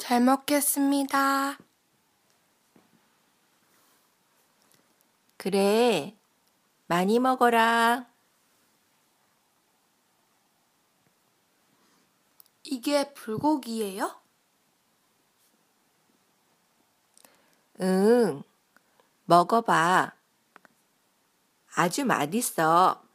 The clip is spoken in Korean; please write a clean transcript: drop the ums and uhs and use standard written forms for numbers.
잘 먹겠습니다. 그래, 많이 먹어라. 이게 불고기예요? 응, 먹어봐. 아주 맛있어.